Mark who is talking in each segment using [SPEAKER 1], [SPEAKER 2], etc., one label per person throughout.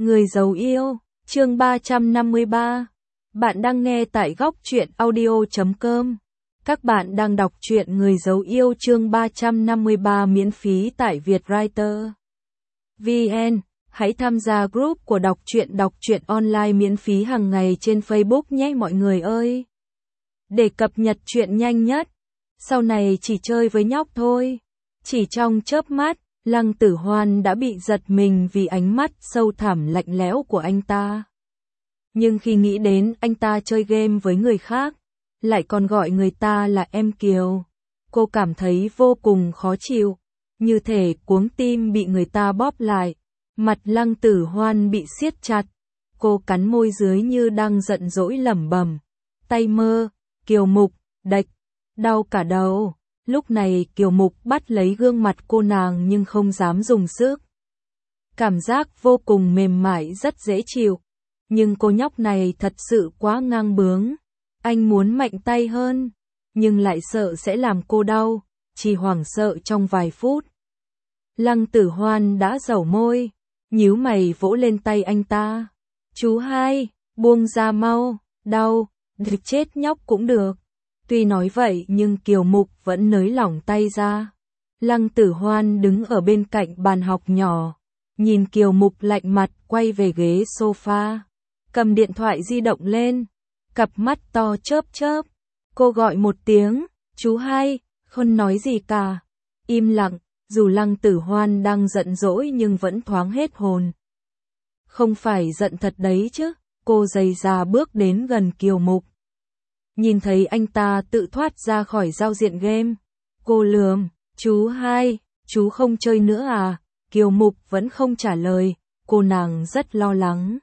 [SPEAKER 1] Người giấu yêu, chương 353. Bạn đang nghe tại góc truyện audio.com. Các bạn đang đọc truyện Người giấu yêu chương 353 miễn phí tại Vietwriter VN. Hãy tham gia group của đọc truyện online miễn phí hàng ngày trên Facebook nhé mọi người ơi. Để cập nhật truyện nhanh nhất. Sau này chỉ chơi với nhóc thôi. Chỉ trong chớp mắt, Lăng Tử Hoan đã bị giật mình vì ánh mắt sâu thẳm lạnh lẽo của anh ta. Nhưng khi nghĩ đến anh ta chơi game với người khác, lại còn gọi người ta là em Kiều, cô cảm thấy vô cùng khó chịu, như thể cuống tim bị người ta bóp lại. Mặt Lăng Tử Hoan bị siết chặt, cô cắn môi dưới như đang giận dỗi lẩm bẩm, tay mơ, Kiều Mục, đạch, đau cả đầu. Lúc này Kiều Mục bắt lấy gương mặt cô nàng nhưng không dám dùng sức. Cảm giác vô cùng mềm mại rất dễ chịu. Nhưng cô nhóc này thật sự quá ngang bướng. Anh muốn mạnh tay hơn, nhưng lại sợ sẽ làm cô đau, chỉ hoảng sợ trong vài phút. Lăng Tử Hoan đã dẩu môi, nhíu mày vỗ lên tay anh ta. Chú hai, buông ra mau, đau, chết nhóc cũng được. Tuy nói vậy nhưng Kiều Mục vẫn nới lỏng tay ra. Lăng Tử Hoan đứng ở bên cạnh bàn học nhỏ, nhìn Kiều Mục lạnh mặt quay về ghế sofa, cầm điện thoại di động lên, cặp mắt to chớp chớp. Cô gọi một tiếng, chú hai, không nói gì cả. Im lặng, dù Lăng Tử Hoan đang giận dỗi nhưng vẫn thoáng hết hồn. Không phải giận thật đấy chứ, cô giày già bước đến gần Kiều Mục. Nhìn thấy anh ta tự thoát ra khỏi giao diện game, cô lườm, chú hai, chú không chơi nữa à? Kiều Mục vẫn không trả lời, cô nàng rất lo lắng.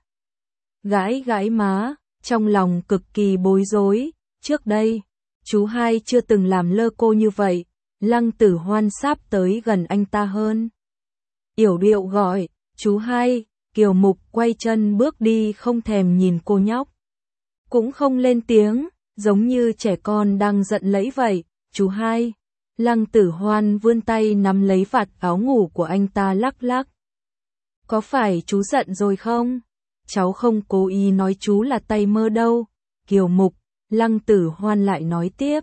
[SPEAKER 1] Gãi gãi má, trong lòng cực kỳ bối rối, trước đây, chú hai chưa từng làm lơ cô như vậy. Lăng Tử Hoan sắp tới gần anh ta hơn. Yểu điệu gọi, chú hai, Kiều Mục quay chân bước đi không thèm nhìn cô nhóc. Cũng không lên tiếng. Giống như trẻ con đang giận lẫy vậy, chú hai. Lăng Tử Hoan vươn tay nắm lấy vạt áo ngủ của anh ta lắc lắc. Có phải chú giận rồi không? Cháu không cố ý nói chú là tay mơ đâu. Kiều Mục, Lăng Tử Hoan lại nói tiếp.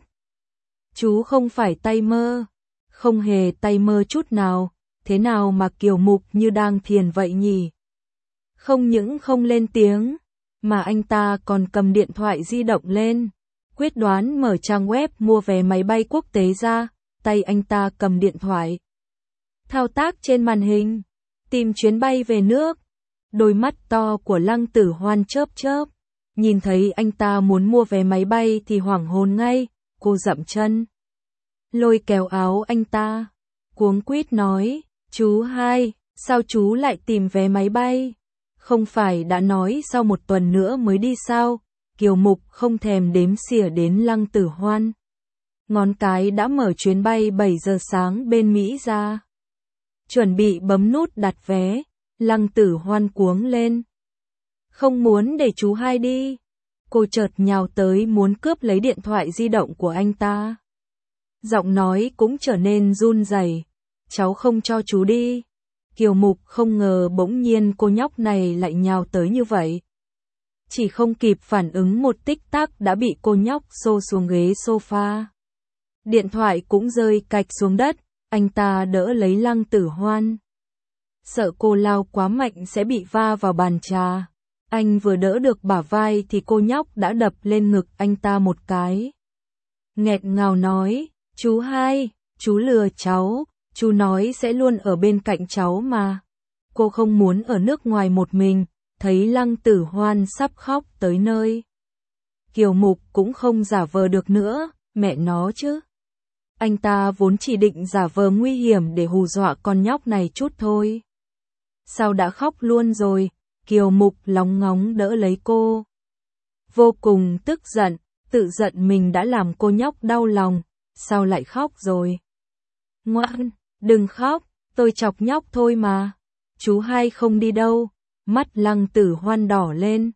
[SPEAKER 1] Chú không phải tay mơ. Không hề tay mơ chút nào. Thế nào mà Kiều Mục như đang thiền vậy nhỉ? Không những không lên tiếng, mà anh ta còn cầm điện thoại di động lên. Quyết đoán mở trang web mua vé máy bay quốc tế ra, tay anh ta cầm điện thoại. Thao tác trên màn hình, tìm chuyến bay về nước. Đôi mắt to của Lăng Tử Hoan chớp chớp, nhìn thấy anh ta muốn mua vé máy bay thì hoảng hồn ngay, cô dậm chân. Lôi kéo áo anh ta, cuống quýt nói, chú hai, sao chú lại tìm vé máy bay? Không phải đã nói sau một tuần nữa mới đi sao? Kiều Mục không thèm đếm xỉa đến Lăng Tử Hoan. Ngón cái đã mở chuyến bay 7 giờ sáng bên Mỹ ra. Chuẩn bị bấm nút đặt vé, Lăng Tử Hoan cuống lên. Không muốn để chú hai đi. Cô chợt nhào tới muốn cướp lấy điện thoại di động của anh ta. Giọng nói cũng trở nên run rẩy. Cháu không cho chú đi. Kiều Mục không ngờ bỗng nhiên cô nhóc này lại nhào tới như vậy. Chỉ không kịp phản ứng một tích tắc đã bị cô nhóc xô xuống ghế sofa. Điện thoại cũng rơi cạch xuống đất, anh ta đỡ lấy Lăng Tử Hoan. Sợ cô lao quá mạnh sẽ bị va vào bàn trà. Anh vừa đỡ được bả vai thì cô nhóc đã đập lên ngực anh ta một cái. Nghẹt ngào nói, chú hai, chú lừa cháu, chú nói sẽ luôn ở bên cạnh cháu mà. Cô không muốn ở nước ngoài một mình. Thấy Lăng Tử Hoan sắp khóc tới nơi. Kiều Mục cũng không giả vờ được nữa, mẹ nó chứ. Anh ta vốn chỉ định giả vờ nguy hiểm để hù dọa con nhóc này chút thôi. Sao đã khóc luôn rồi? Kiều Mục lóng ngóng đỡ lấy cô. Vô cùng tức giận, tự giận mình đã làm cô nhóc đau lòng, sao lại khóc rồi? Ngoan, đừng khóc, tôi chọc nhóc thôi mà. Chú hai không đi đâu. Mắt Lăng Tử Hoan đỏ lên.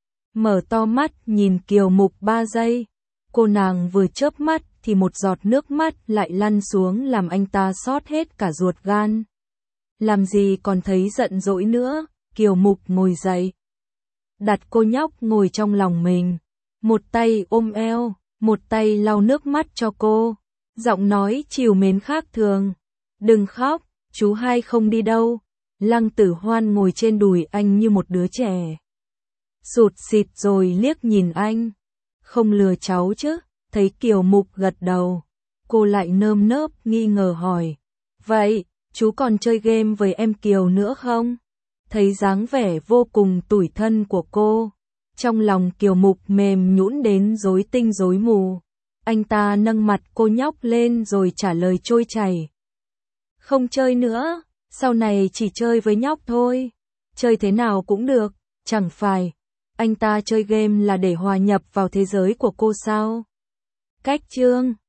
[SPEAKER 1] Mở to mắt nhìn Kiều Mục 3 giây. Cô nàng vừa chớp mắt thì một giọt nước mắt lại lăn xuống làm anh ta xót hết cả ruột gan. Làm gì còn thấy giận dỗi nữa, Kiều Mục ngồi dậy, đặt cô nhóc ngồi trong lòng mình, một tay ôm eo, một tay lau nước mắt cho cô, giọng nói trìu mến khác thường. Đừng khóc, chú hai không đi đâu. Lăng Tử Hoan ngồi trên đùi anh như một đứa trẻ. Sụt sịt rồi liếc nhìn anh. Không lừa cháu chứ? Thấy Kiều Mục gật đầu, cô lại nơm nớp nghi ngờ hỏi. Vậy, chú còn chơi game với em Kiều nữa không? Thấy dáng vẻ vô cùng tủi thân của cô, trong lòng Kiều Mục mềm nhũn đến rối tinh rối mù. Anh ta nâng mặt cô nhóc lên rồi trả lời trôi chảy. Không chơi nữa, sau này chỉ chơi với nhóc thôi. Chơi thế nào cũng được, chẳng phải anh ta chơi game là để hòa nhập vào thế giới của cô sao? Cách chương